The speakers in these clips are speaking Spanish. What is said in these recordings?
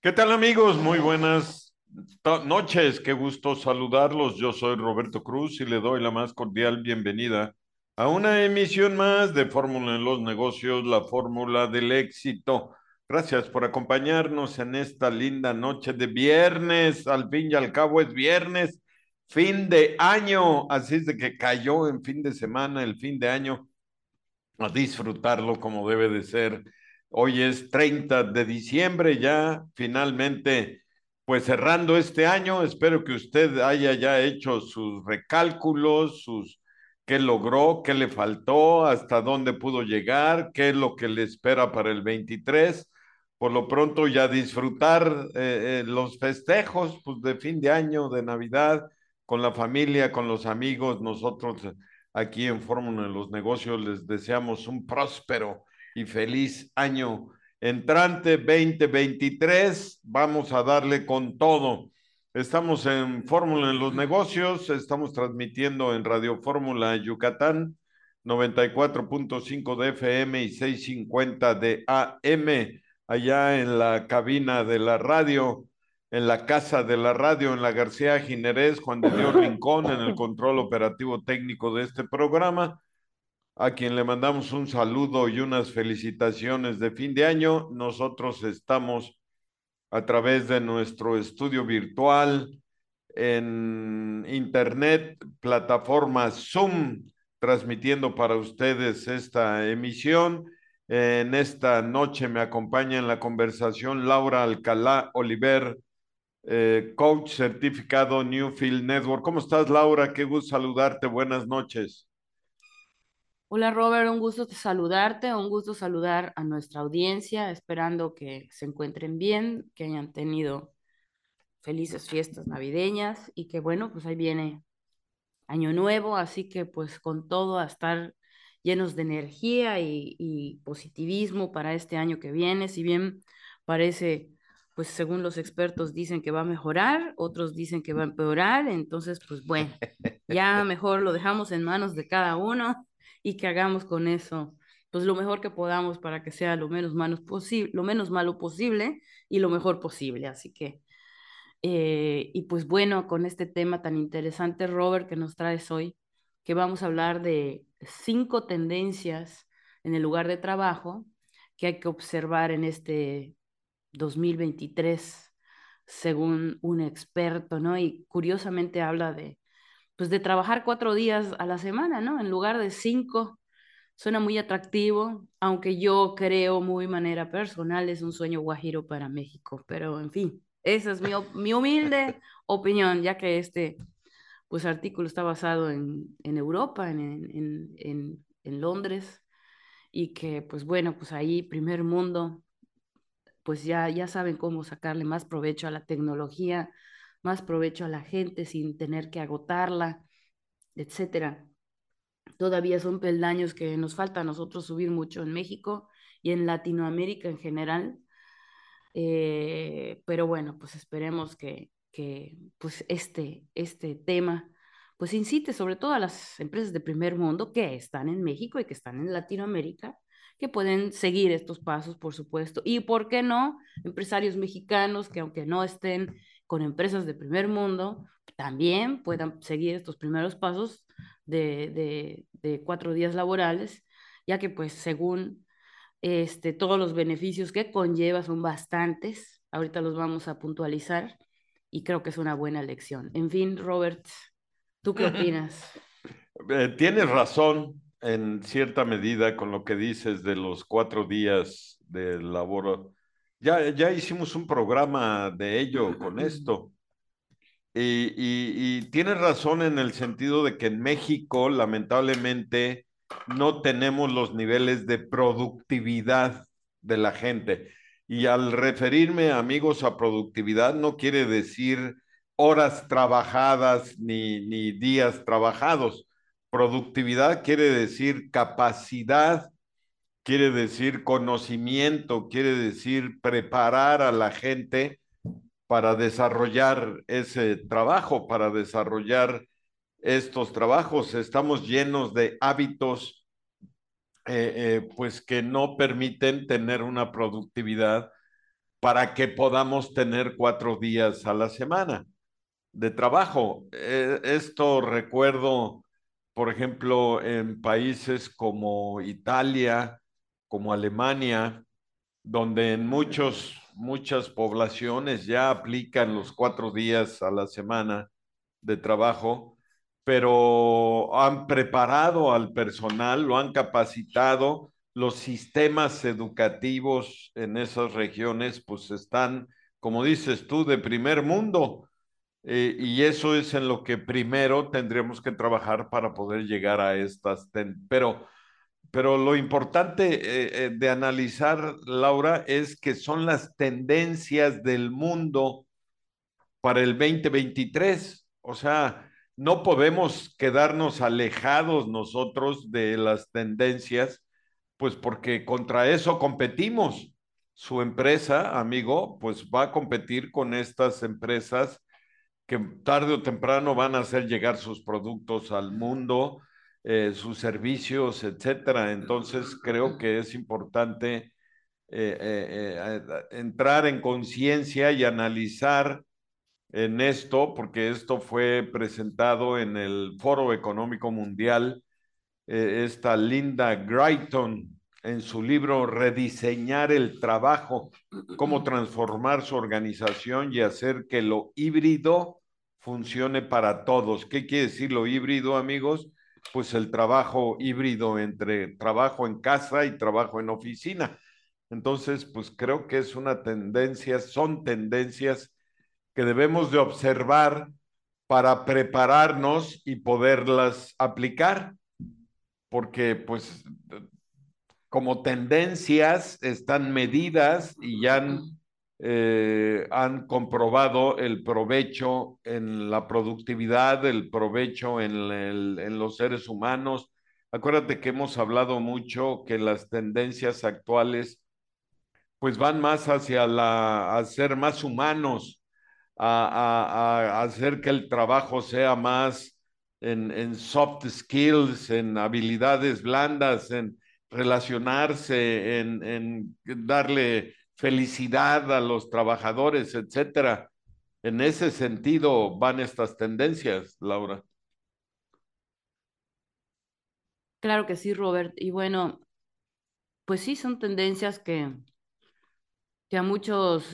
¿Qué tal amigos? Muy buenas noches, qué gusto saludarlos. Yo soy Roberto Cruz y le doy la más cordial bienvenida a una emisión más de Fórmula en los Negocios, la fórmula del éxito. Gracias por acompañarnos en esta linda noche de viernes. Al fin y al cabo es viernes, fin de año, así es de que cayó en fin de semana el fin de año a disfrutarlo como debe de ser. Hoy es 30 de diciembre ya, finalmente, pues cerrando este año. Espero que usted haya ya hecho sus recálculos, sus qué logró, qué le faltó, hasta dónde pudo llegar, qué es lo que le espera para el 23. Por lo pronto ya disfrutar los festejos pues, de fin de año, de Navidad, con la familia, con los amigos. Nosotros aquí en Fórmula de los Negocios les deseamos un próspero y feliz año entrante 2023. Vamos a darle con todo. Estamos en Fórmula en los Negocios, estamos transmitiendo en Radio Fórmula Yucatán, 94.5 de FM y 650 de AM, allá en la cabina de la radio, en la casa de la radio, en la García Ginerés, Juan de Dios Rincón, en el control operativo técnico de este programa, a quien le mandamos un saludo y unas felicitaciones de fin de año. Nosotros estamos a través de nuestro estudio virtual en internet, plataforma Zoom, transmitiendo para ustedes esta emisión. En esta noche me acompaña en la conversación Laura Alcalá Oliver, coach certificado Newfield Network. ¿Cómo estás, Laura? Qué gusto saludarte. Buenas noches. Hola Robert, un gusto saludarte, un gusto saludar a nuestra audiencia, esperando que se encuentren bien, que hayan tenido felices fiestas navideñas y que bueno, pues ahí viene año nuevo, así que pues con todo a estar llenos de energía y positivismo para este año que viene, si bien parece, pues según los expertos dicen que va a mejorar, otros dicen que va a empeorar, entonces pues bueno, ya mejor lo dejamos en manos de cada uno y que hagamos con eso pues lo mejor que podamos para que sea lo menos malo posible, lo menos malo posible y lo mejor posible, así que y pues bueno, con este tema tan interesante, Robert, que nos traes hoy, que vamos a hablar de 5 tendencias en el lugar de trabajo que hay que observar en este 2023, según un experto, ¿no? Y curiosamente habla de, pues de trabajar 4 días a la semana, ¿no? En lugar de 5. Suena muy atractivo, aunque yo creo muy manera personal, es un sueño guajiro para México, pero en fin, esa es mi humilde opinión, ya que este pues artículo está basado en Europa, en Londres, y que pues bueno, pues ahí primer mundo, pues ya saben cómo sacarle más provecho a la tecnología, más provecho a la gente sin tener que agotarla, etcétera. Todavía son peldaños que nos falta a nosotros subir mucho en México y en Latinoamérica en general. Pero bueno, pues esperemos que pues este tema pues incite sobre todo a las empresas de primer mundo que están en México y que están en Latinoamérica, que pueden seguir estos pasos, por supuesto. Y por qué no, empresarios mexicanos que aunque no estén con empresas de primer mundo, también puedan seguir estos primeros pasos de 4 días laborales, ya que pues según todos los beneficios que conlleva son bastantes. Ahorita los vamos a puntualizar y creo que es una buena lección. En fin, Robert, ¿tú qué opinas? Tienes razón en cierta medida con lo que dices de los 4 días de labor. Ya hicimos un programa de ello con esto. Y tienes razón en el sentido de que en México, lamentablemente, no tenemos los niveles de productividad de la gente. Y al referirme, amigos, a productividad, no quiere decir horas trabajadas ni días trabajados. Productividad quiere decir capacidad, quiere decir conocimiento, quiere decir preparar a la gente para desarrollar ese trabajo, para desarrollar estos trabajos. Estamos llenos de hábitos pues que no permiten tener una productividad para que podamos tener 4 días a la semana de trabajo. Esto recuerdo, por ejemplo, en países como Italia, como Alemania, donde en muchas poblaciones ya aplican los 4 días a la semana de trabajo, pero han preparado al personal, lo han capacitado, los sistemas educativos en esas regiones pues están, como dices tú, de primer mundo. Y eso es en lo que primero tendríamos que trabajar para poder llegar a pero lo importante de analizar, Laura, es que son las tendencias del mundo para el 2023. O sea, no podemos quedarnos alejados nosotros de las tendencias, pues porque contra eso competimos. Su empresa, amigo, pues va a competir con estas empresas que tarde o temprano van a hacer llegar sus productos al mundo, sus servicios, etcétera. Entonces, creo que es importante entrar en conciencia y analizar en esto, porque esto fue presentado en el Foro Económico Mundial. Esta Linda Greiton, en su libro Rediseñar el trabajo, cómo transformar su organización y hacer que lo híbrido funcione para todos. ¿Qué quiere decir lo híbrido, amigos? Pues el trabajo híbrido entre trabajo en casa y trabajo en oficina. Entonces, pues creo que es una tendencia, son tendencias que debemos de observar para prepararnos y poderlas aplicar, porque pues como tendencias están medidas y ya han comprobado el provecho en la productividad, el provecho en los seres humanos. Acuérdate que hemos hablado mucho que las tendencias actuales pues van más hacia a ser más humanos, a hacer que el trabajo sea más en soft skills, en habilidades blandas, en relacionarse, en darle felicidad a los trabajadores, etcétera. En ese sentido van estas tendencias, Laura. Claro que sí, Robert. Y bueno, pues sí, son tendencias que a muchos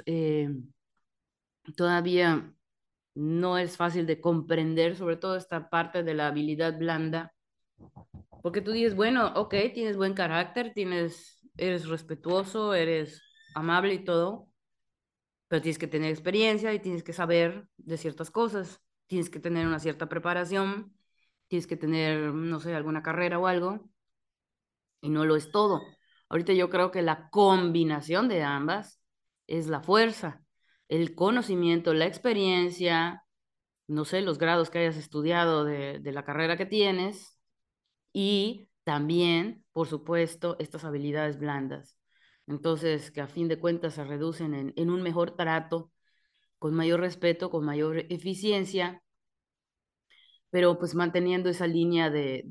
todavía no es fácil de comprender, sobre todo esta parte de la habilidad blanda, porque tú dices, bueno, ok, tienes buen carácter, eres respetuoso, eres amable y todo, pero tienes que tener experiencia y tienes que saber de ciertas cosas, tienes que tener una cierta preparación, tienes que tener, no sé, alguna carrera o algo, y no lo es todo. Ahorita yo creo que la combinación de ambas es la fuerza, el conocimiento, la experiencia, no sé, los grados que hayas estudiado de la carrera que tienes y también, por supuesto, estas habilidades blandas. Entonces, que a fin de cuentas se reducen en un mejor trato, con mayor respeto, con mayor eficiencia, pero pues manteniendo esa línea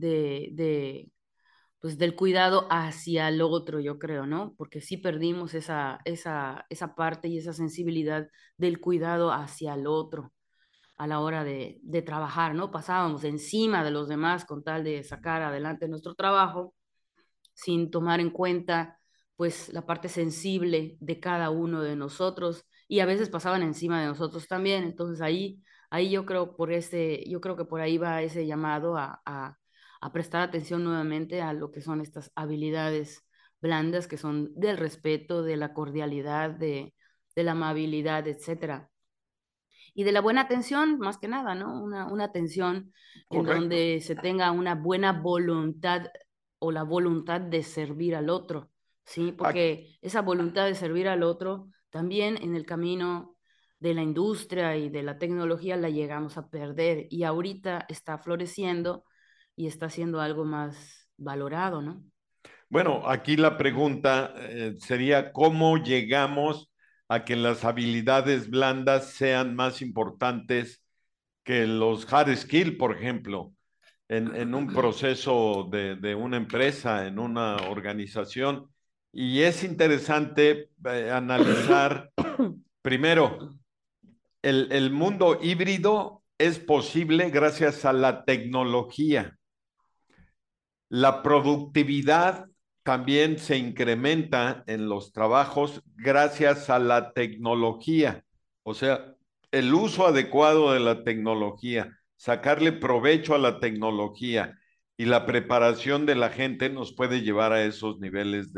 pues del cuidado hacia el otro, yo creo, ¿no? Porque sí perdimos esa parte y esa sensibilidad del cuidado hacia el otro a la hora de trabajar, ¿no? Pasábamos encima de los demás con tal de sacar adelante nuestro trabajo, sin tomar en cuenta, pues, la parte sensible de cada uno de nosotros y a veces pasaban encima de nosotros también. Entonces ahí yo creo que por ahí va ese llamado a prestar atención nuevamente a lo que son estas habilidades blandas que son del respeto, de la cordialidad, de la amabilidad, etcétera y de la buena atención, más que nada, ¿no? Una atención en Correcto. donde se tenga una buena voluntad o la voluntad de servir al otro, ¿sí? Aquí, Porque esa voluntad de servir al otro también en el camino de la industria y de la tecnología la llegamos a perder y ahorita está floreciendo y está siendo algo más valorado, ¿no? bueno, aquí la pregunta sería, ¿cómo llegamos a que las habilidades blandas sean más importantes que los hard skills, por ejemplo, en un proceso de una empresa, en una organización? Y es interesante analizar Primero, el mundo híbrido es posible gracias a la tecnología. La productividad también se incrementa en los trabajos gracias a la tecnología. O sea, el uso adecuado de la tecnología, sacarle provecho a la tecnología y la preparación de la gente nos puede llevar a esos niveles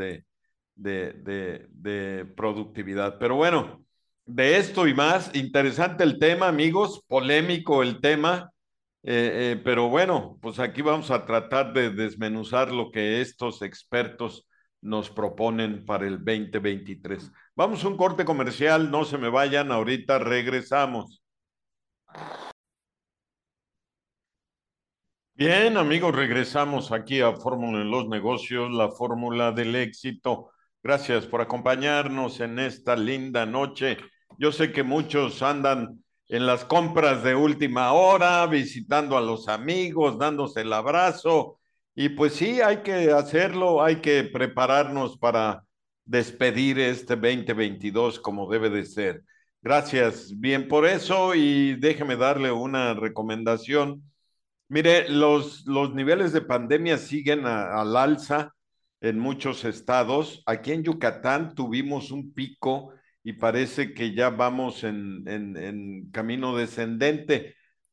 de productividad. Pero bueno, de esto y más, interesante el tema, amigos, polémico el tema. Pero bueno, pues aquí vamos a tratar de desmenuzar lo que estos expertos nos proponen para el 2023. Vamos a un corte comercial, no se me vayan, ahorita regresamos. Bien, amigos, regresamos aquí a Fórmula en los Negocios, la fórmula del éxito. Gracias por acompañarnos en esta linda noche. Yo sé que muchos andan en las compras de última hora, visitando a los amigos, dándose el abrazo. Y pues sí, hay que hacerlo, hay que prepararnos para despedir este 2022 como debe de ser. Gracias, bien por eso y déjeme darle una recomendación. Mire, los niveles de pandemia siguen al alza en muchos estados. Aquí en Yucatán tuvimos un pico y parece que ya vamos en camino descendente,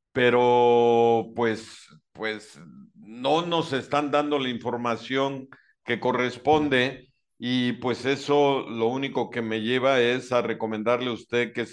pero pues no nos están dando la información que corresponde y pues eso lo único que me lleva es a recomendarle a usted que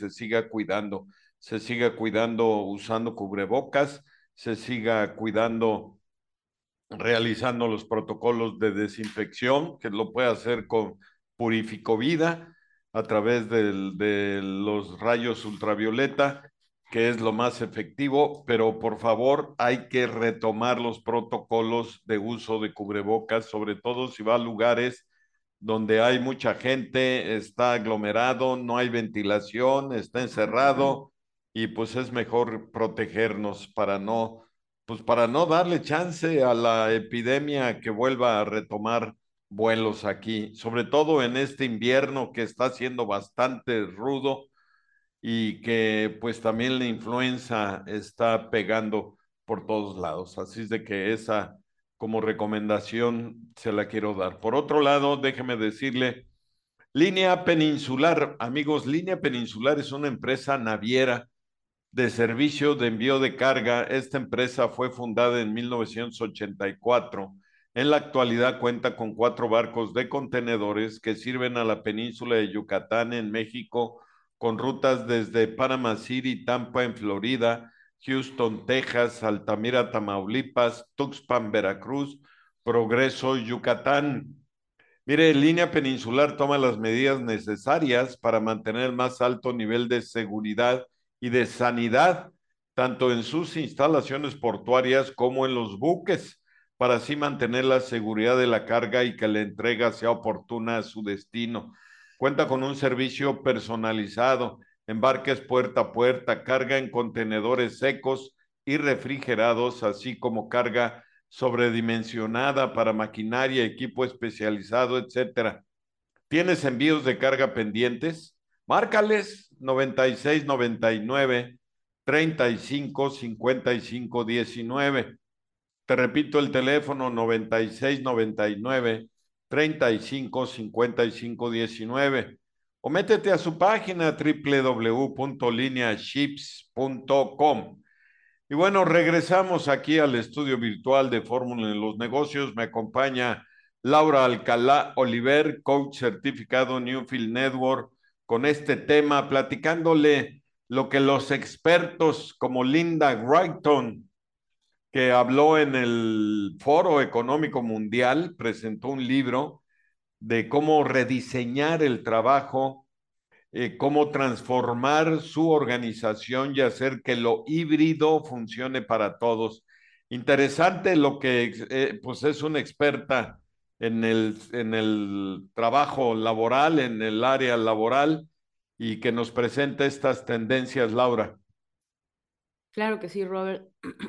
se siga cuidando usando cubrebocas, se siga cuidando realizando los protocolos de desinfección, que lo puede hacer con Purificovida a través de los rayos ultravioleta, que es lo más efectivo, pero por favor hay que retomar los protocolos de uso de cubrebocas, sobre todo si va a lugares donde hay mucha gente, está aglomerado, no hay ventilación, está encerrado y pues es mejor protegernos para no darle chance a la epidemia que vuelva a retomar vuelos aquí, sobre todo en este invierno que está siendo bastante rudo y que pues también la influenza está pegando por todos lados. Así es de que esa como recomendación se la quiero dar. Por otro lado, déjeme decirle, Línea Peninsular, amigos, Línea Peninsular es una empresa naviera de servicio de envío de carga. Esta empresa fue fundada en 1984. En la actualidad cuenta con 4 barcos de contenedores que sirven a la península de Yucatán en México, con rutas desde Panama City, Tampa en Florida, Houston, Texas, Altamira, Tamaulipas, Tuxpan, Veracruz, Progreso, Yucatán. Mire, Línea Peninsular toma las medidas necesarias para mantener el más alto nivel de seguridad y de sanidad, tanto en sus instalaciones portuarias como en los buques, para así mantener la seguridad de la carga y que la entrega sea oportuna a su destino. Cuenta con un servicio personalizado, embarques puerta a puerta, carga en contenedores secos y refrigerados, así como carga sobredimensionada para maquinaria, equipo especializado, etcétera. ¿Tienes envíos de carga pendientes? Márcales 9699 355519. Te repito el teléfono 9699 355519 o métete a su página www.lineaships.com. Y bueno, regresamos aquí al estudio virtual de Fórmula en los Negocios. Me acompaña Laura Alcalá Oliver, coach certificado Newfield Network, con este tema, platicándole lo que los expertos como Linda Wrighton, que habló en el Foro Económico Mundial, presentó un libro de cómo rediseñar el trabajo, cómo transformar su organización y hacer que lo híbrido funcione para todos. Interesante lo que pues es una experta en el trabajo laboral, en el área laboral y que nos presenta estas tendencias, Laura. Claro que sí, Robert.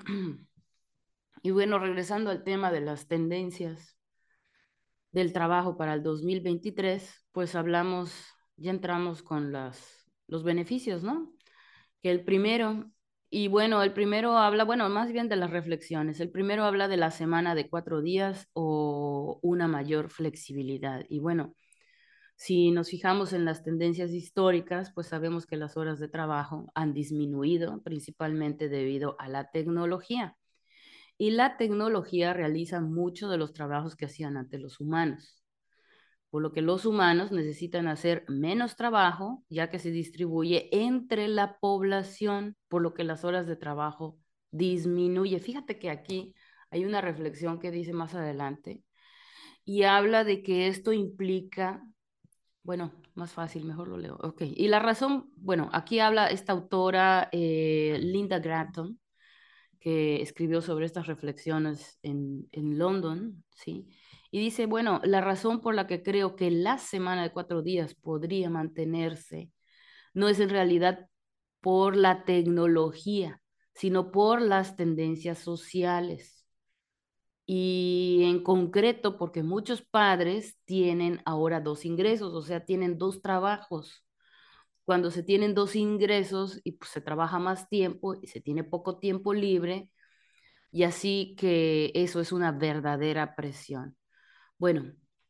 Y bueno, regresando al tema de las tendencias del trabajo para el 2023, pues hablamos ya entramos con los beneficios, ¿no? Que el primero, y bueno, el primero habla, bueno, más bien de las reflexiones. El primero habla de la semana de 4 días o una mayor flexibilidad. Y bueno, si nos fijamos en las tendencias históricas, pues sabemos que las horas de trabajo han disminuido principalmente debido a la tecnología. Y la tecnología realiza muchos de los trabajos que hacían antes los humanos, por lo que los humanos necesitan hacer menos trabajo, ya que se distribuye entre la población, por lo que las horas de trabajo disminuye. Fíjate que aquí hay una reflexión que dice más adelante y habla de que esto implica, bueno, más fácil, mejor lo leo. Ok, y la razón, bueno, aquí habla esta autora, Linda Gratton, que escribió sobre estas reflexiones en London, ¿sí? Y dice, bueno, la razón por la que creo que la semana de 4 días podría mantenerse no es en realidad por la tecnología, sino por las tendencias sociales. Y en concreto, porque muchos padres tienen ahora dos ingresos, o sea, tienen dos trabajos. Cuando se tienen dos ingresos y pues, se trabaja más tiempo y se tiene poco tiempo libre, y así que eso es una verdadera presión. Bueno,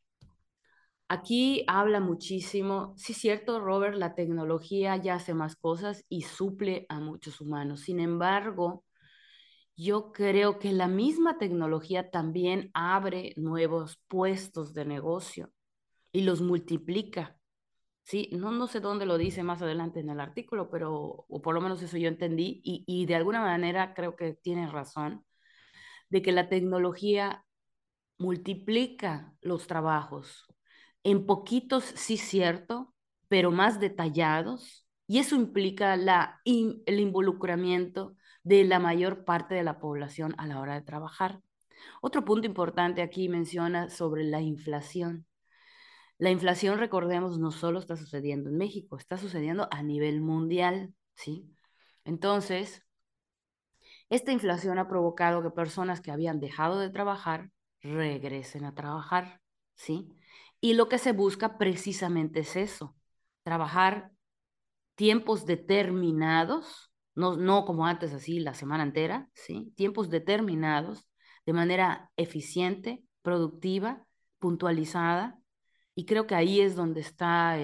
aquí habla muchísimo, sí es cierto, Robert, la tecnología ya hace más cosas y suple a muchos humanos. Sin embargo, yo creo que la misma tecnología también abre nuevos puestos de negocio y los multiplica. Sí, no, no sé dónde lo dice más adelante en el artículo, pero, o por lo menos eso yo entendí, y de alguna manera creo que tienes razón, de que la tecnología multiplica los trabajos en poquitos, sí cierto, pero más detallados, y eso implica el involucramiento de la mayor parte de la población a la hora de trabajar. Otro punto importante aquí menciona sobre la inflación. La inflación, recordemos, no solo está sucediendo en México, está sucediendo a nivel mundial, ¿sí? Entonces, esta inflación ha provocado que personas que habían dejado de trabajar regresen a trabajar, ¿sí? Y lo que se busca precisamente es eso, trabajar tiempos determinados, no, no como antes así la semana entera, ¿sí? Tiempos determinados de manera eficiente, productiva, puntualizada, y creo que ahí es donde está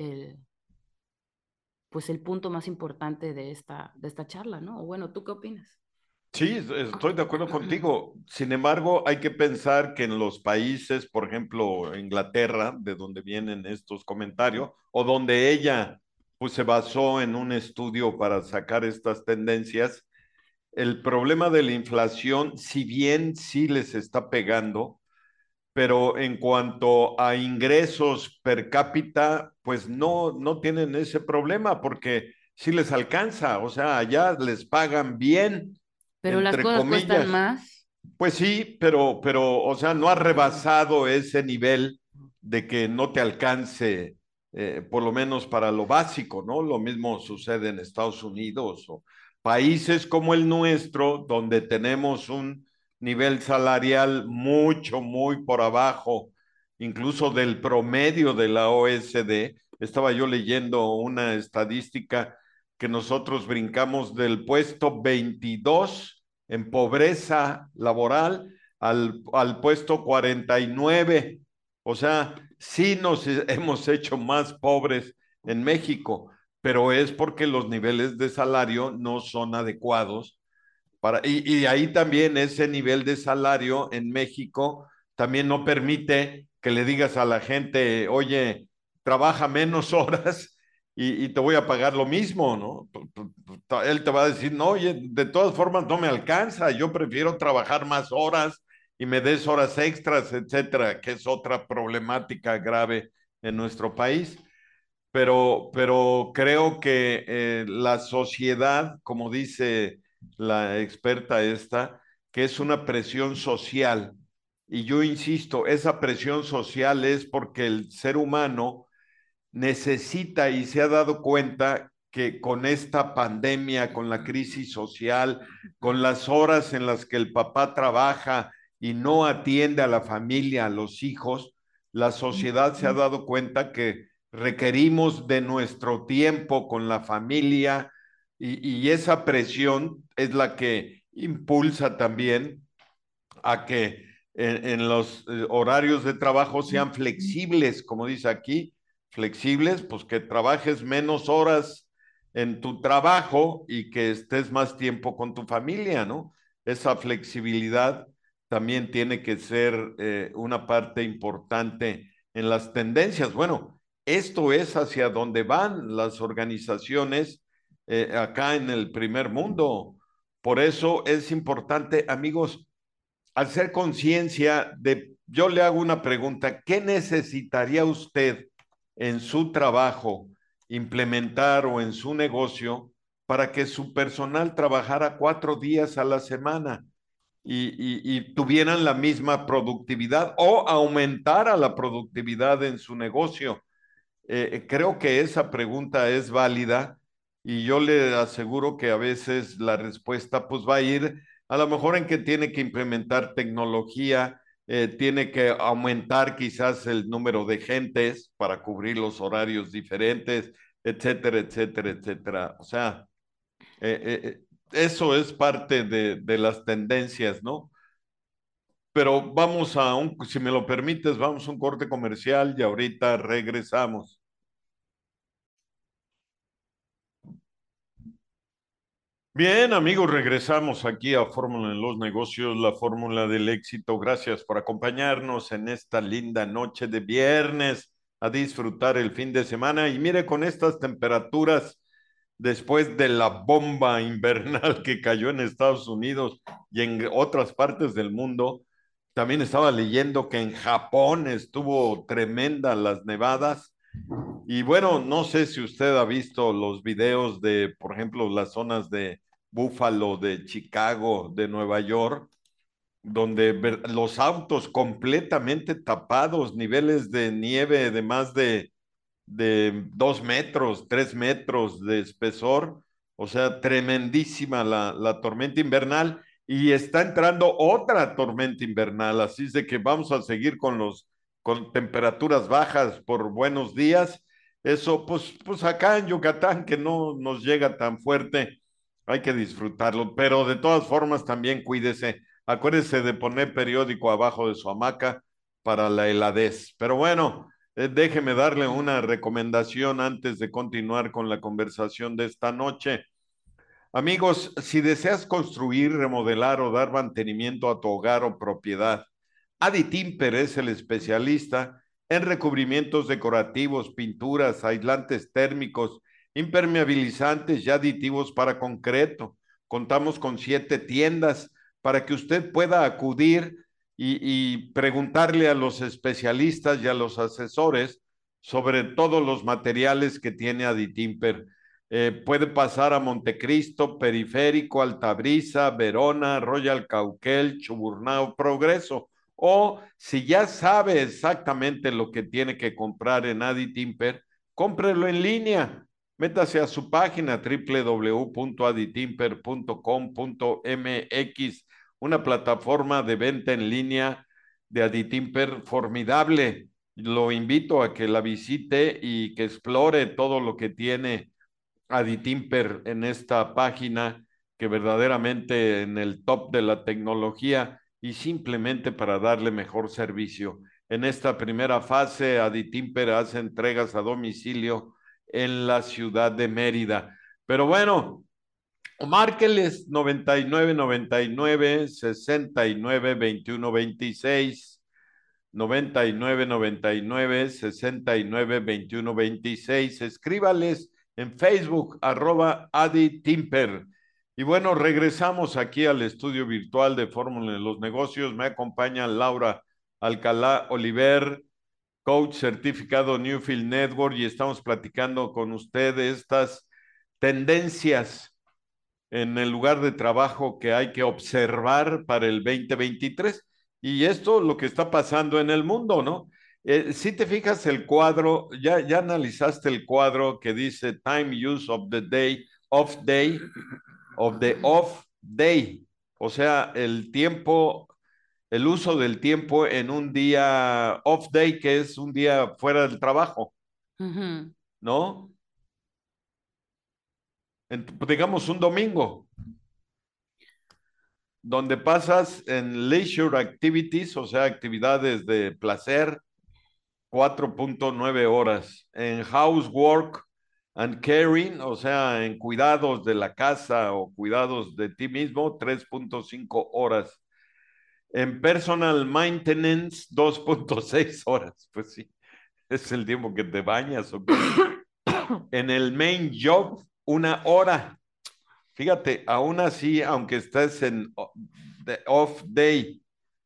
pues el punto más importante de esta charla, ¿no? O bueno, ¿tú qué opinas? Sí, estoy de acuerdo contigo. Sin embargo, hay que pensar que en los países, por ejemplo, Inglaterra, de donde vienen estos comentarios, o donde ella pues se basó en un estudio para sacar estas tendencias, el problema de la inflación, si bien sí les está pegando, pero en cuanto a ingresos per cápita, pues no tienen ese problema porque sí les alcanza, o sea, allá les pagan bien, Pero las entre cosas cuestan comillas. más. Pues sí, o sea, no ha rebasado ese nivel de que no te alcance, por lo menos para lo básico, ¿no? Lo mismo sucede en Estados Unidos o países como el nuestro, donde tenemos un nivel salarial mucho, muy por abajo, incluso del promedio de la OECD. Estaba yo leyendo una estadística que nosotros brincamos del puesto 22 en pobreza laboral al puesto 49. O sea, sí nos hemos hecho más pobres en México, pero es porque los niveles de salario no son adecuados y ahí también ese nivel de salario en México también no permite que le digas a la gente, oye, trabaja menos horas y te voy a pagar lo mismo, ¿no? Él te va a decir, no, oye, de todas formas no me alcanza, yo prefiero trabajar más horas y me des horas extras, etcétera, que es otra problemática grave en nuestro país. Pero creo que la sociedad, como dice la experta esta, que es una presión social. Y yo insisto, esa presión social es porque el ser humano necesita y se ha dado cuenta que con esta pandemia, con la crisis social, con las horas en las que el papá trabaja y no atiende a la familia, a los hijos, la sociedad se ha dado cuenta que requerimos de nuestro tiempo con la familia y esa presión es la que impulsa también a que en los horarios de trabajo sean flexibles, como dice aquí, flexibles, pues que trabajes menos horas en tu trabajo y que estés más tiempo con tu familia, ¿no? Esa flexibilidad también tiene que ser una parte importante en las tendencias. Bueno, esto es hacia donde van las organizaciones acá en el primer mundo. Por eso es importante, amigos, hacer conciencia de, yo le hago una pregunta, ¿qué necesitaría usted en su trabajo implementar o en su negocio para que su personal trabajara 4 días a la semana y tuvieran la misma productividad o aumentara la productividad en su negocio? Creo que esa pregunta es válida y yo le aseguro que a veces la respuesta pues va a ir a lo mejor en que tiene que implementar tecnología, tiene que aumentar quizás el número de gentes para cubrir los horarios diferentes, etcétera, etcétera, etcétera. O sea, eso es parte de las tendencias, ¿no? Pero vamos a un, si me lo permites, vamos a un corte comercial y ahorita regresamos. Bien, amigos, regresamos aquí a Fórmula en los Negocios, la fórmula del éxito. Gracias por acompañarnos en esta linda noche de viernes, a disfrutar el fin de semana. Y mire, con estas temperaturas, después de la bomba invernal que cayó en Estados Unidos y en otras partes del mundo, también estaba leyendo que en Japón estuvo tremenda las nevadas. Y bueno, no sé si usted ha visto los videos de, por ejemplo, las zonas de Buffalo, de Chicago, de Nueva York, donde los autos completamente tapados, niveles de nieve de más de 2 metros, 3 metros de espesor, o sea, tremendísima la tormenta invernal y está entrando otra tormenta invernal, así es de que vamos a seguir con temperaturas bajas por buenos días. Eso, pues acá en Yucatán, que no nos llega tan fuerte, hay que disfrutarlo, pero de todas formas también cuídese. Acuérdese de poner periódico abajo de su hamaca para la heladez. Pero bueno, déjeme darle una recomendación antes de continuar con la conversación de esta noche. Amigos, si deseas construir, remodelar o dar mantenimiento a tu hogar o propiedad, Adi Timper es el especialista en recubrimientos decorativos, pinturas, aislantes térmicos, impermeabilizantes y aditivos para concreto. Contamos con 7 tiendas para que usted pueda acudir y preguntarle a los especialistas y a los asesores sobre todos los materiales que tiene Adi Timper. Puede pasar a Montecristo, Periférico, Altabrisa, Verona, Royal Cauquel, Chuburnao, Progreso. O si ya sabe exactamente lo que tiene que comprar en Adi Timper, cómprelo en línea. Métase a su página www.aditimper.com.mx, una plataforma de venta en línea de Adi Timper formidable. Lo invito a que la visite y que explore todo lo que tiene Aditimper en esta página, que verdaderamente en el top de la tecnología y simplemente para darle mejor servicio. En esta primera fase, Aditimper hace entregas a domicilio en la ciudad de Mérida. Pero bueno, márqueles 99 99 69 21 26, 99 99 69 21 26. Escríbales en Facebook, @AdiTimper. Y bueno, regresamos aquí al estudio virtual de Fórmula de los Negocios. Me acompaña Laura Alcalá Oliver, coach certificado Newfield Network, y estamos platicando con ustedes estas tendencias en el lugar de trabajo que hay que observar para el 2023. Y esto lo que está pasando en el mundo, ¿no? Si te fijas el cuadro, ya analizaste el cuadro que dice Time Use of the Day, of the off day, o sea, el tiempo, el uso del tiempo en un día off day, que es un día fuera del trabajo. Ujú. ¿no? Digamos un domingo, donde pasas en leisure activities, o sea, actividades de placer, 4.9 horas. En housework and caring, o sea, en cuidados de la casa o cuidados de ti mismo, 3.5 horas. En personal maintenance, 2.6 horas. Pues sí, es el tiempo que te bañas o qué. En el main job, 1 hora. Fíjate, aún así, aunque estés en off day,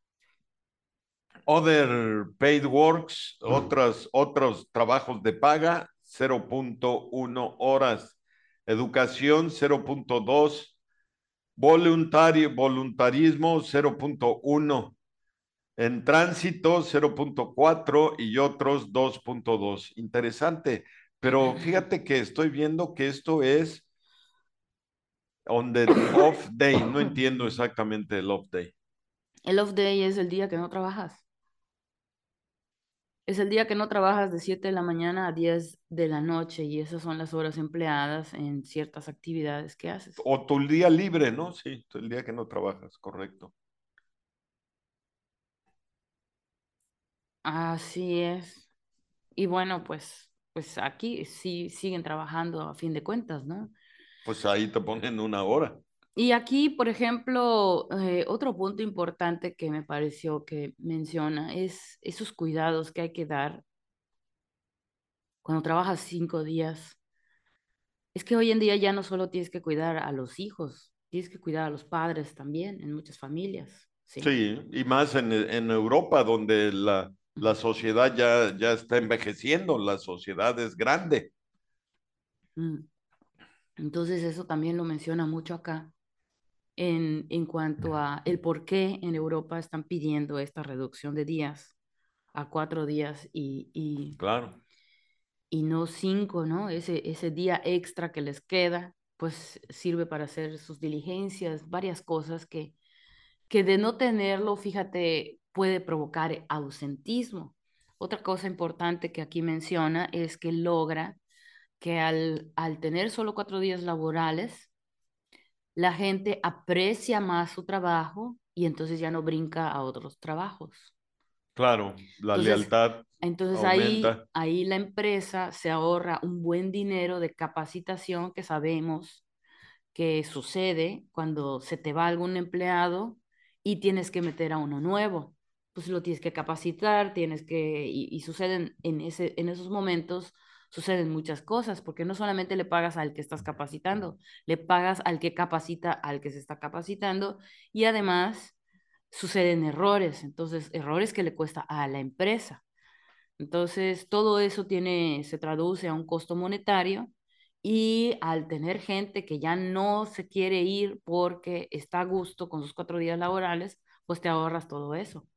other paid works, otros trabajos de paga, 0.1 horas. Educación, 0.2. Voluntarismo, 0.1. En tránsito, 0.4 y otros 2.2. Interesante, pero fíjate que estoy viendo que esto es on the off day. No entiendo exactamente el off day. El off day es el día que no trabajas. Es el día que no trabajas de 7 de la mañana a 10 de la noche y esas son las horas empleadas en ciertas actividades que haces. O tu día libre, ¿no? Sí, el día que no trabajas, correcto. Así es. Y bueno, pues aquí sí siguen trabajando a fin de cuentas, ¿no? Pues ahí te ponen 1 hora. Y aquí, por ejemplo, otro punto importante que me pareció que menciona es esos cuidados que hay que dar cuando trabajas 5 días. Es que hoy en día ya no solo tienes que cuidar a los hijos, tienes que cuidar a los padres también en muchas familias, ¿sí? Sí, y más en Europa, donde la sociedad ya está envejeciendo, la sociedad es grande. Mm. Entonces eso también lo menciona mucho acá en cuanto a el por qué en Europa están pidiendo esta reducción de días a 4 días Claro, y no 5, ¿no? Ese día extra que les queda, pues sirve para hacer sus diligencias, varias cosas que de no tenerlo, fíjate, puede provocar ausentismo. Otra cosa importante que aquí menciona es que logra que al tener solo 4 días laborales, la gente aprecia más su trabajo y entonces ya no brinca a otros trabajos. claro, la Entonces, lealtad entonces ahí, aumenta. ahí la empresa se ahorra un buen dinero de capacitación que sabemos que sucede cuando se te va algún empleado y tienes que meter a uno nuevo. Pues lo tienes que capacitar, y suceden en esos momentos, suceden muchas cosas, porque no solamente le pagas al que estás capacitando, le pagas al que capacita al que se está capacitando y además suceden errores, entonces errores que le cuesta a la empresa. Entonces, todo eso se traduce a un costo monetario y al tener gente que ya no se quiere ir porque está a gusto con sus 4 días laborales, pues te ahorras todo eso.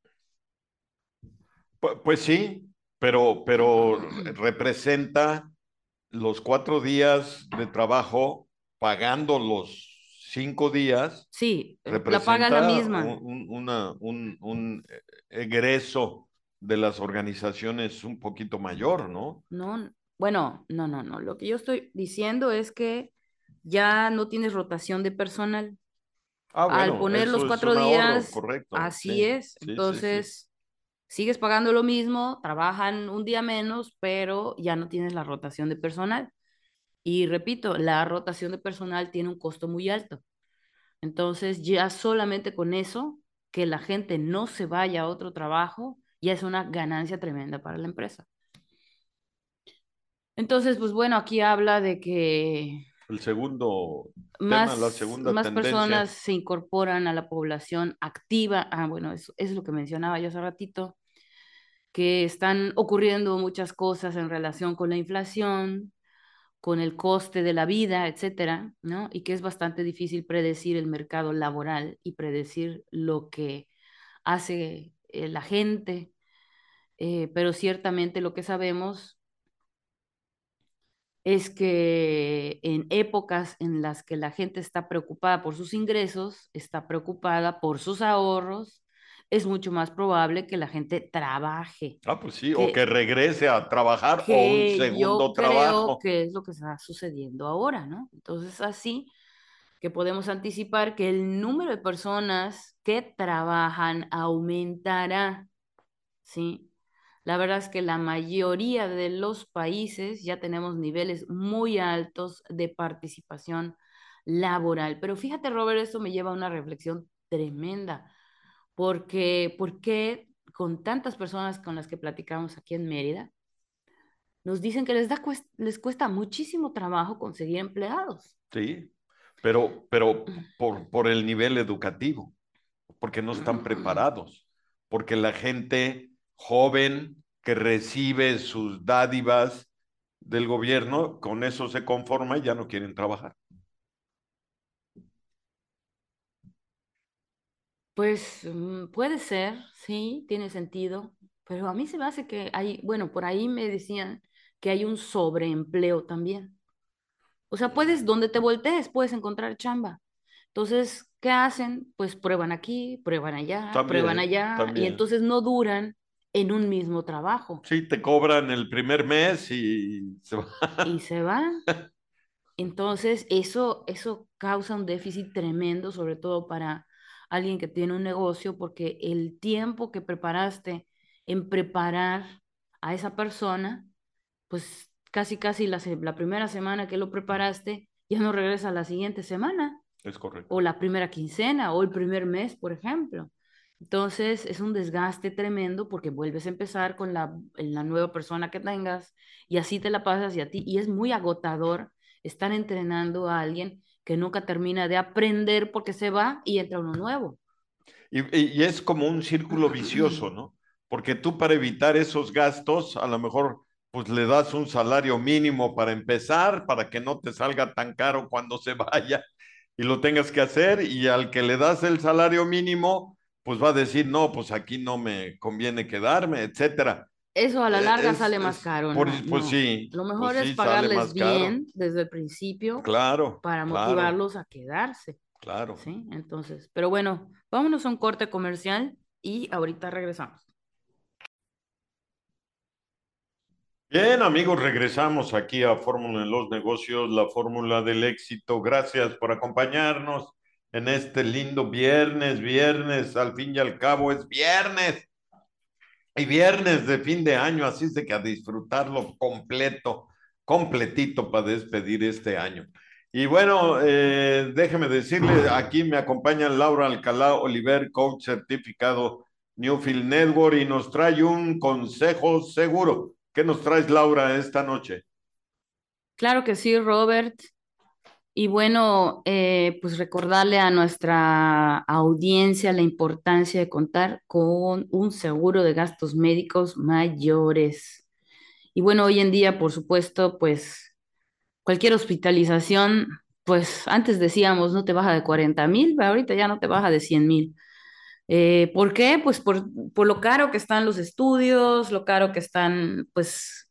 Pues sí, pero representa los 4 días de trabajo pagando los 5 días, Sí, la paga la representa misma. un egreso de las organizaciones un poquito mayor, ¿no? No, bueno, no, no, no. Lo que yo estoy diciendo es que ya no tienes rotación de personal. Ah, Al bueno, poner los eso es cuatro un ahorro, días, correcto, así sí, es. sí, sí, sí. Entonces, sigues pagando lo mismo, trabajan un día menos, pero ya no tienes la rotación de personal. Y repito, la rotación de personal tiene un costo muy alto. Entonces, ya solamente con eso, que la gente no se vaya a otro trabajo, ya es una ganancia tremenda para la empresa. Entonces, pues bueno, aquí habla de que El segundo tema, la más, segunda más personas tendencia, se incorporan a la población activa. Ah, bueno, eso es lo que mencionaba yo hace ratito, que están ocurriendo muchas cosas en relación con la inflación, con el coste de la vida, etcétera, ¿no? Y que es bastante difícil predecir el mercado laboral y predecir lo que hace la gente, pero ciertamente lo que sabemos es que en épocas en las que la gente está preocupada por sus ingresos, está preocupada por sus ahorros, es mucho más probable que la gente trabaje, Ah, pues sí, o que que, regrese a trabajar o un que yo segundo creo trabajo. que es lo que está sucediendo ahora, ¿no? Entonces, así que podemos anticipar que el número de personas que trabajan aumentará, ¿sí? La verdad es que la mayoría de los países ya tenemos niveles muy altos de participación laboral. Pero fíjate, Robert, esto me lleva a una reflexión tremenda, porque ¿por qué con tantas personas con las que platicamos aquí en Mérida, nos dicen que les cuesta muchísimo trabajo conseguir empleados? Sí, pero por el nivel educativo, porque no están preparados, porque la gente joven que recibe sus dádivas del gobierno, con eso se conforma y ya no quieren trabajar. Pues puede ser, sí, tiene sentido, pero a mí se me hace que hay, bueno, por ahí me decían que hay un sobreempleo también. O sea, puedes, donde te voltees, puedes encontrar chamba. Entonces, ¿qué hacen? Pues prueban También, allá, y también. entonces no duran en un mismo trabajo Sí, te cobran el primer mes y se va. y se van. Entonces, eso causa un déficit tremendo, sobre todo para alguien que tiene un negocio, porque el tiempo que preparaste en preparar a esa persona, pues casi la primera semana que lo preparaste, ya no regresa la siguiente semana Es o correcto. la primera quincena o el primer mes, por ejemplo. Entonces es un desgaste tremendo porque vuelves a empezar con la nueva persona que tengas y así te la pasas y a ti. Y es muy agotador estar entrenando a alguien que nunca termina de aprender porque se va y entra uno nuevo. Y es como un círculo vicioso, ¿no? Porque tú para evitar esos gastos, a lo mejor pues le das un salario mínimo para empezar, para que no te salga tan caro cuando se vaya y lo tengas que hacer, y al que le das el salario mínimo, pues va a decir, no, pues aquí no me conviene quedarme, etcétera. Eso a la larga sale más caro, no, Pues no. sí, Lo pues mejor es sí, sale pagarles más caro. bien desde el principio Claro, para claro, motivarlos a quedarse. claro. ¿Sí? Entonces, pero bueno, vámonos a un corte comercial y ahorita regresamos. Bien, amigos, regresamos aquí a Fórmula en los Negocios, la fórmula del éxito. Gracias por acompañarnos en este lindo viernes, al fin y al cabo es viernes y viernes de fin de año, así es de que a disfrutarlo completo, completito para despedir este año. Y bueno, déjeme decirle, aquí me acompaña Laura Alcalá Oliver, coach certificado Newfield Network, y nos trae un consejo seguro. ¿Qué nos traes, Laura, esta noche? Claro que sí, Robert. Y bueno, pues recordarle a nuestra audiencia la importancia de contar con un seguro de gastos médicos mayores. Y bueno, hoy en día, por supuesto, pues cualquier hospitalización, pues antes decíamos no te baja de 40,000, pero ahorita ya no te baja de 100,000. ¿Por qué? Pues por lo caro que están los estudios, lo caro que están, pues,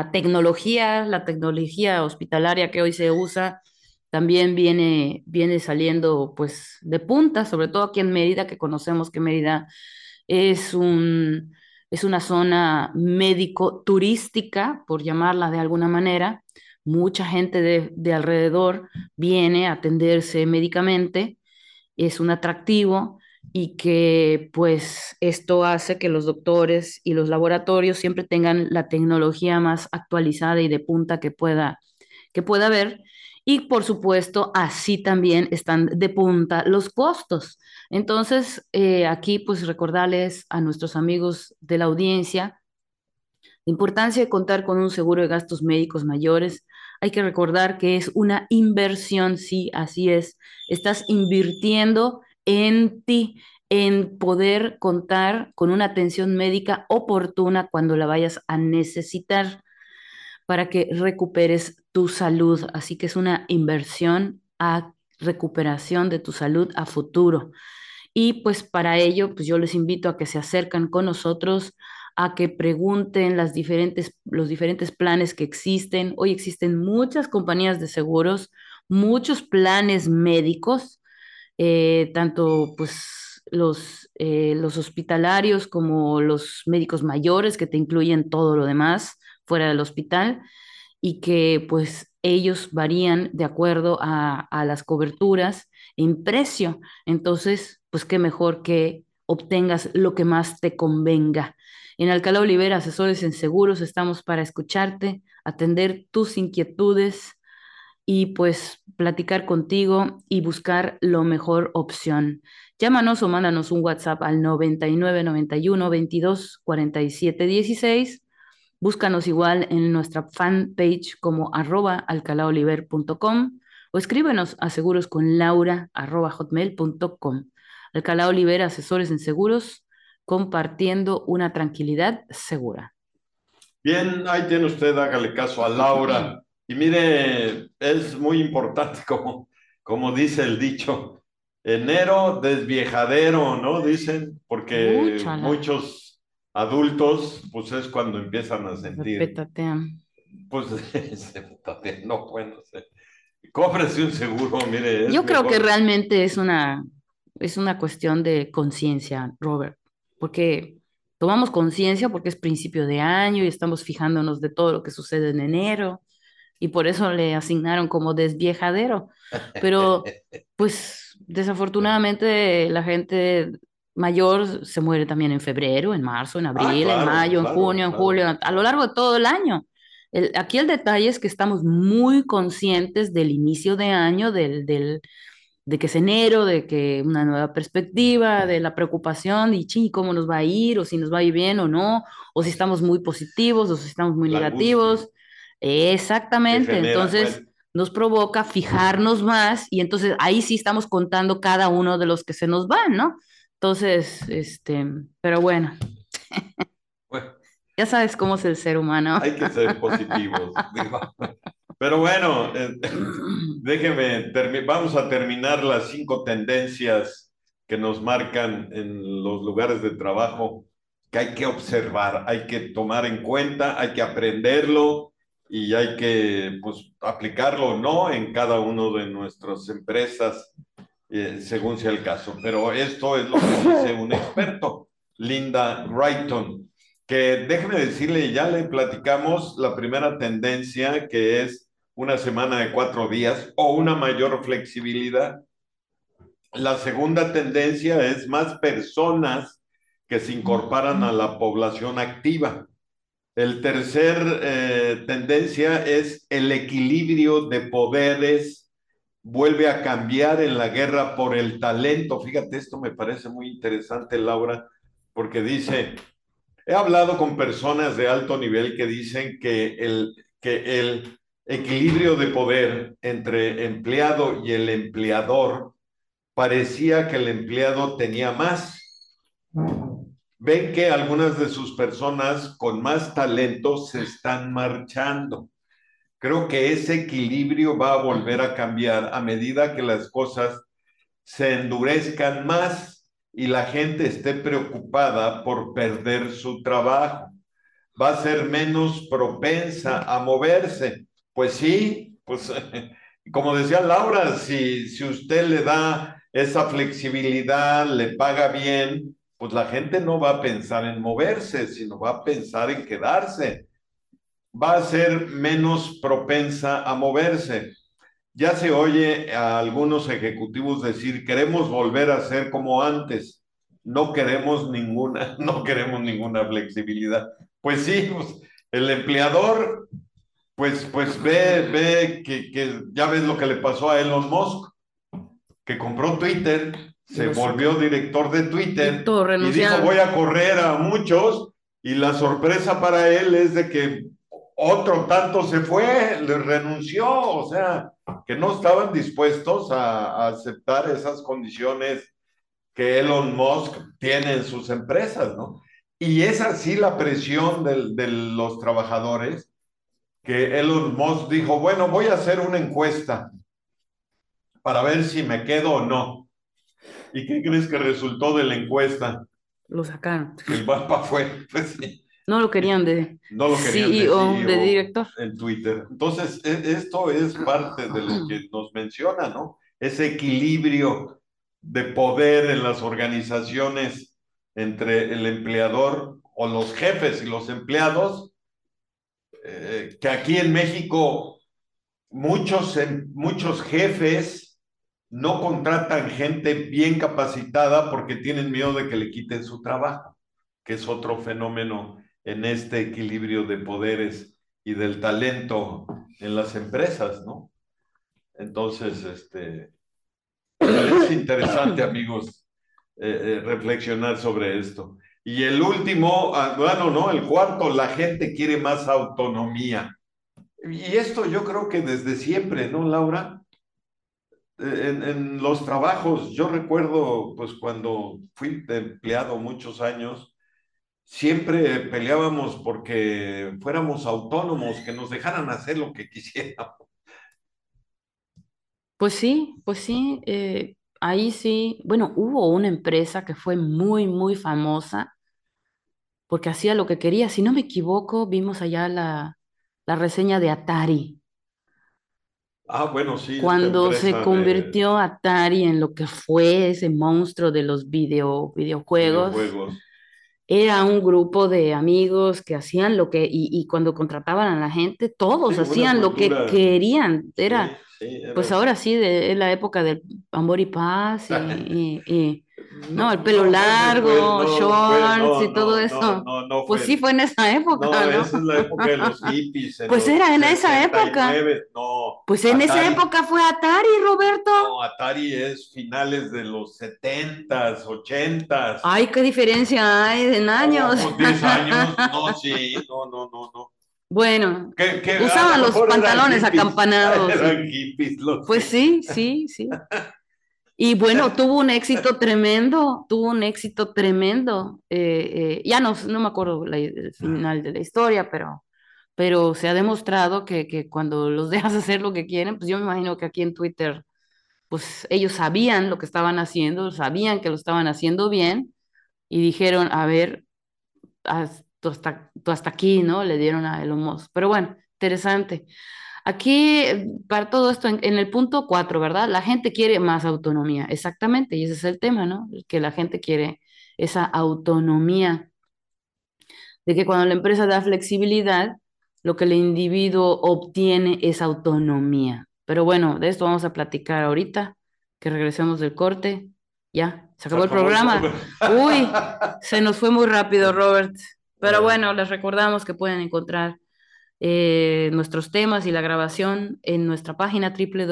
la tecnología hospitalaria que hoy se usa, también viene saliendo, pues, de punta, sobre todo aquí en Mérida, que conocemos que Mérida es es una zona médico turística, por llamarla de alguna manera. Mucha gente de alrededor viene a atenderse médicamente, es un atractivo y que pues esto hace que los doctores y los laboratorios siempre tengan la tecnología más actualizada y de punta que pueda haber. Y por supuesto, así también están de punta los costos. Entonces, aquí pues recordarles a nuestros amigos de la audiencia la importancia de contar con un seguro de gastos médicos mayores. Hay que recordar que es una inversión, sí, así es. Estás invirtiendo en ti, en poder contar con una atención médica oportuna cuando la vayas a necesitar para que recuperes tu salud. Así que es una inversión a recuperación de tu salud a futuro. Y pues para ello, pues yo les invito a que se acercan con nosotros, a que pregunten los diferentes planes que existen. Hoy existen muchas compañías de seguros, muchos planes médicos, tanto pues los hospitalarios como los médicos mayores que te incluyen todo lo demás fuera del hospital y que pues ellos varían de acuerdo a las coberturas en precio. Entonces, pues qué mejor que obtengas lo que más te convenga. En Alcalá Olivera, asesores en seguros, estamos para escucharte, atender tus inquietudes y pues platicar contigo y buscar lo mejor opción. Llámanos o mándanos un WhatsApp al 9991 22 47 16. Búscanos igual en nuestra fanpage como @alcalaoliver.com o escríbenos a segurosconlaura@hotmail.com. Alcalá Oliver, asesores en seguros, compartiendo una tranquilidad segura. Bien, ahí tiene usted, hágale caso a Laura. Y mire, es muy importante, como dice el dicho, enero desviejadero, ¿no? Dicen, porque Úchala, muchos adultos, pues es cuando empiezan a se sentir, petatean. pues, no, bueno, cóbrese un seguro, mire, es Yo creo que mejor. realmente es una cuestión de conciencia, Robert, porque tomamos conciencia porque es principio de año y estamos fijándonos de todo lo que sucede en enero y por eso le asignaron como desviejadero. Pero pues desafortunadamente la gente mayor se muere también en febrero, en marzo, en Ah, abril, en claro, mayo, en claro, junio, en claro, julio, a lo claro. largo de todo el año. Aquí el detalle es que estamos muy conscientes del inicio de año, de que es enero, de que una nueva perspectiva, de la preocupación y ching, cómo nos va a ir, o si nos va a ir bien o no, o si estamos muy positivos, o si estamos muy La angustia negativos. que Exactamente, genera, entonces bueno. nos provoca fijarnos más y entonces ahí sí estamos contando cada uno de los que se nos van, ¿no? Entonces, pero bueno, Bueno, ya sabes cómo es el ser humano. hay que ser positivos, digo. Pero bueno, vamos a terminar las 5 tendencias que nos marcan en los lugares de trabajo, que hay que observar, hay que tomar en cuenta, hay que aprenderlo y hay que, pues, aplicarlo o no en cada uno de nuestras empresas, según sea el caso. Pero esto es lo que dice un experto, Linda Wrighton, que déjeme decirle, ya le platicamos la primera tendencia, que es una semana de 4 días o una mayor flexibilidad. La segunda tendencia es más personas que se incorporan a la población activa. El tercer tendencia es el equilibrio de poderes vuelve a cambiar en la guerra por el talento. Fíjate, esto me parece muy interesante, Laura, porque dice, he hablado con personas de alto nivel que dicen que el equilibrio de poder entre empleado y el empleador parecía que el empleado tenía más. Ven que algunas de sus personas con más talento se están marchando. Creo que ese equilibrio va a volver a cambiar a medida que las cosas se endurezcan más y la gente esté preocupada por perder su trabajo. Va a ser menos propensa a moverse. Pues sí, pues como decía Laura, si usted le da esa flexibilidad, le paga bien, pues la gente no va a pensar en moverse, sino va a pensar en quedarse. Va a ser menos propensa a moverse. Ya se oye a algunos ejecutivos decir, queremos volver a ser como antes, no queremos ninguna flexibilidad. Pues sí, pues, el empleador, pues ve que ya ves lo que le pasó a Elon Musk, que compró Twitter, Y se lo volvió sacan. director de Y Twitter todos y dijo, voy renunciaron. a correr a muchos, y la sorpresa para él es de que otro tanto se fue, le renunció, o sea, que no estaban dispuestos a aceptar esas condiciones que Elon Musk tiene en sus empresas, ¿no? Y es así la presión de los trabajadores, que Elon Musk dijo, bueno, voy a hacer una encuesta para ver si me quedo o no. ¿Y qué crees que resultó de la encuesta? Lo sacaron. Que el mapa fue, pues sí, No lo querían de no lo querían de CEO, de CEO director. en Twitter. Entonces, esto es parte de lo que nos menciona, ¿no? Ese equilibrio. de poder en las organizaciones entre el empleador o los jefes y los empleados, que aquí en México muchos jefes no contratan gente bien capacitada porque tienen miedo de que le quiten su trabajo, que es otro fenómeno en este equilibrio de poderes y del talento en las empresas, ¿no? Entonces, me parece interesante, amigos, reflexionar sobre esto. Y el último, bueno, no, el cuarto, la gente quiere más autonomía. Y esto yo creo que desde siempre, ¿no, Laura? En los trabajos, yo recuerdo, pues cuando fui empleado muchos años, siempre peleábamos porque fuéramos autónomos, que nos dejaran hacer lo que quisiéramos. Pues sí, ahí sí, bueno, hubo una empresa que fue muy, muy famosa porque hacía lo que quería. Si no me equivoco, vimos allá la reseña de Atari, Ah, bueno, sí, esta cuando se empresa de convirtió Atari en lo que fue ese monstruo de los videojuegos. videojuegos. Era un grupo de amigos que hacían lo que, y cuando contrataban a la gente, todos Sí, una hacían lo que cultura, querían. sí, Era, sí, pues era. ahora sí, es la época del amor y paz no, No, el pelo no, largo, shorts y todo eso. no Pues sí, fue. fue en esa época, No, ¿no? esa es la época de los hippies, en Pues los era en esa época. 69. No, Pues en esa Atari, época fue Atari, Roberto. no, Atari es finales de los 70s, 80s. Ay, qué diferencia hay en Oh, años. pues 10 años. No, sí, no. Bueno, Que a usaban lo los mejor eran pantalones hippies, acampanados eran y hippies los pues hippies. sí, sí, sí. Y bueno, tuvo un éxito tremendo, tuvo un éxito tremendo. Ya no me acuerdo el final de la historia, pero se ha demostrado que cuando los dejas hacer lo que quieren, pues yo me imagino que aquí en Twitter, pues ellos sabían lo que estaban haciendo, sabían que lo estaban haciendo bien y dijeron, a ver, tú hasta aquí, ¿no? Le dieron a Elon Musk. Pero bueno, interesante. Aquí, para todo esto, en el punto 4, ¿verdad? La gente quiere más autonomía, exactamente, y ese es el tema, ¿no? Que la gente quiere esa autonomía, de que cuando la empresa da flexibilidad, lo que el individuo obtiene es autonomía. Pero bueno, de esto vamos a platicar ahorita, que regresemos del corte. Ya, se Se acabó el acabó el programa. programa. Uy, se nos fue muy rápido, Robert. Pero bueno, les recordamos que pueden encontrar nuestros temas y la grabación en nuestra página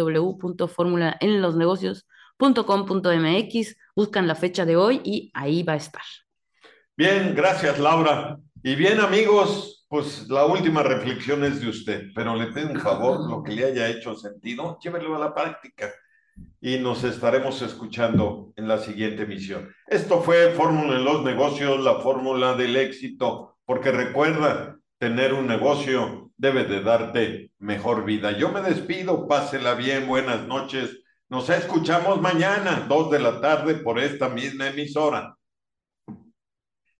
www.formulaenlosnegocios.com.mx. Buscan la fecha de hoy y ahí va a estar. Bien, gracias, Laura. Y bien, amigos, pues la última reflexión es de usted, pero le pido un favor, lo que le haya hecho sentido, llévelo a la práctica y nos estaremos escuchando en la siguiente emisión. Esto fue Fórmula en los Negocios, la fórmula del éxito, porque recuerda, tener un negocio debe de darte mejor vida. Yo me despido, pásela bien, buenas noches. Nos escuchamos mañana, 2 de la tarde, por esta misma emisora.